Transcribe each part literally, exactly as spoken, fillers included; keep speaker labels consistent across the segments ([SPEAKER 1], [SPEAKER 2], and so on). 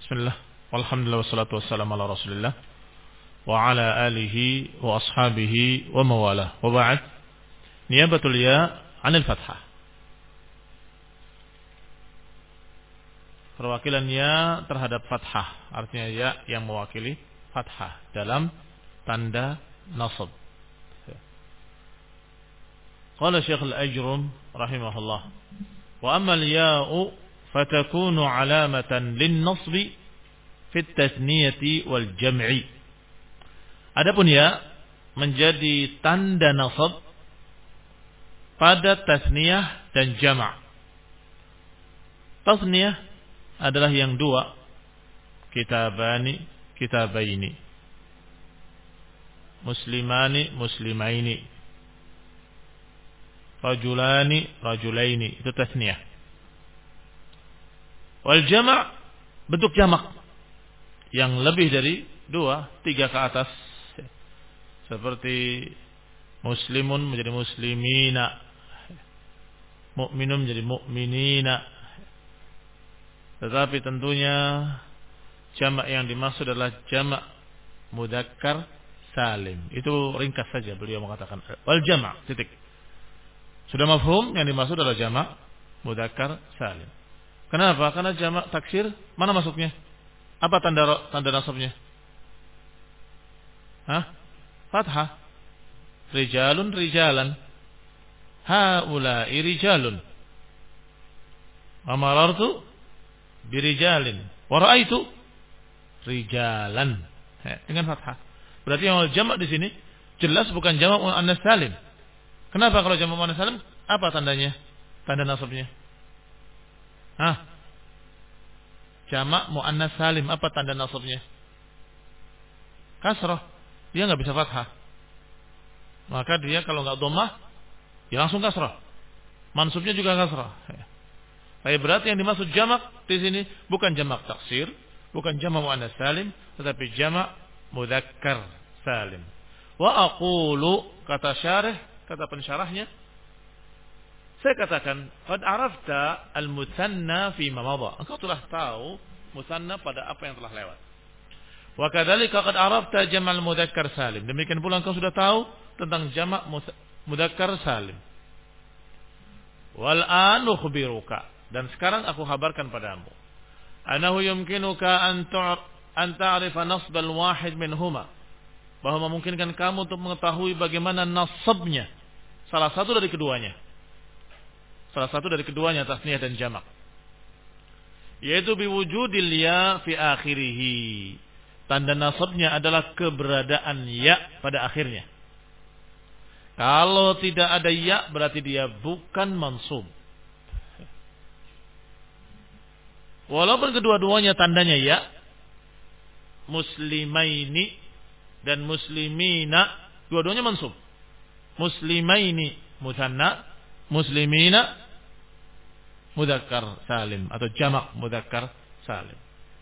[SPEAKER 1] Bismillah, walhamdulillah wassalatu wassalamu ala rasulillah wa ala alihi wa ashabihi wa mawalah. Wa ba'd, niyabatul ya anil fathah. Perwakilan ya terhadap fathah, artinya ya yang mewakili fathah dalam tanda nasab. Qala Syekh Al-Ajrum rahimahullah, wa amma al-ya'u fatakunu alamatan lin-nasbi fi at-tathniyati wal jam'i. Adapun ya menjadi tanda nasab pada tasniyah dan jama'. Tasniyah adalah yang dua, kitabani, kitabaini, muslimani, muslimaini, rajulani, rajulaini, itu tasniyah. Wal jama' bentuk jamak yang lebih dari dua, tiga ke atas, seperti muslimun menjadi muslimina, mukminun menjadi mukminina. Tetapi tentunya jamak yang dimaksud adalah jamak mudzakkar salim. Itu ringkas saja beliau mengatakan wal jama' titik. Sudah mafhum yang dimaksud adalah jamak mudzakkar salim. Kenapa? Karena jamak taksir mana masuknya? Apa tanda tanda nasabnya? Hah? Fathah. Rijalun rijalan. Haula'i rijalun. Wa marartu birijalin. Wa ra'aitu rijalan. Dengan fathah. Berarti yang jamak di sini jelas bukan jamak muannas salim. Kenapa kalau jamak muannas salim? Apa tandanya? Tanda nasabnya? Hah? Jamak muannas salim, apa tanda nasabnya? Kasrah. Dia enggak bisa fathah. Maka dia kalau enggak dhammah, ya langsung kasrah. Mansubnya juga kasrah. Tapi berarti yang dimaksud jamak di sini bukan jamak taksir, bukan jamak muannas salim, tetapi jamak mudzakkar salim. Wa aqulu, kata syarih, kata pensyarahnya, saya katakan, qad arafta al-mutsanna fi ma madha. Engkau telah tahu mutsanna pada apa yang telah lewat. Wa kadzalika qad arafta jamal mudzakkar salim. Demikian pula engkau sudah tahu tentang jamak mudzakkar salim. Wal an ukhbiruka, dan sekarang aku kabarkan padamu, anahu yumkinuka an tu'r an ta'rifa nasb al-wahid minhuma, bahwa memungkinkan kamu untuk mengetahui bagaimana nasabnya salah satu dari keduanya. Salah satu dari keduanya, tasniyah dan jamak, yaitu biwujudil ya fi akhirih. Tanda nasabnya adalah keberadaan ya pada akhirnya. Kalau tidak ada ya berarti dia bukan mansub. Walaupun kedua-duanya tandanya ya, muslimaini dan muslimina, dua-duanya mansub. Muslimaini mutsanna, muslimina mudzakkar salim atau jamak mudzakkar salim.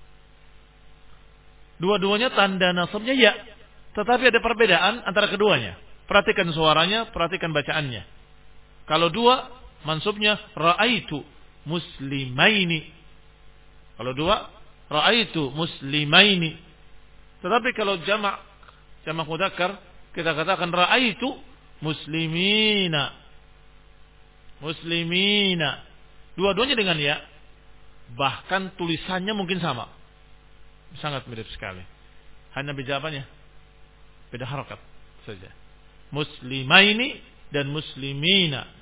[SPEAKER 1] Dua-duanya tanda nasabnya ya, tetapi ada perbedaan antara keduanya. Perhatikan suaranya, perhatikan bacaannya. Kalau dua, mansubnya ra'aitu muslimaini. Kalau dua, ra'aitu muslimaini. Tetapi kalau jamak jamak mudzakkar, kita katakan ra'aitu muslimina. Muslimina. Dua-duanya dengan ya, bahkan tulisannya mungkin sama, sangat mirip sekali. Hanya beda apanya? Beda harakat saja. Muslimaini dan muslimina.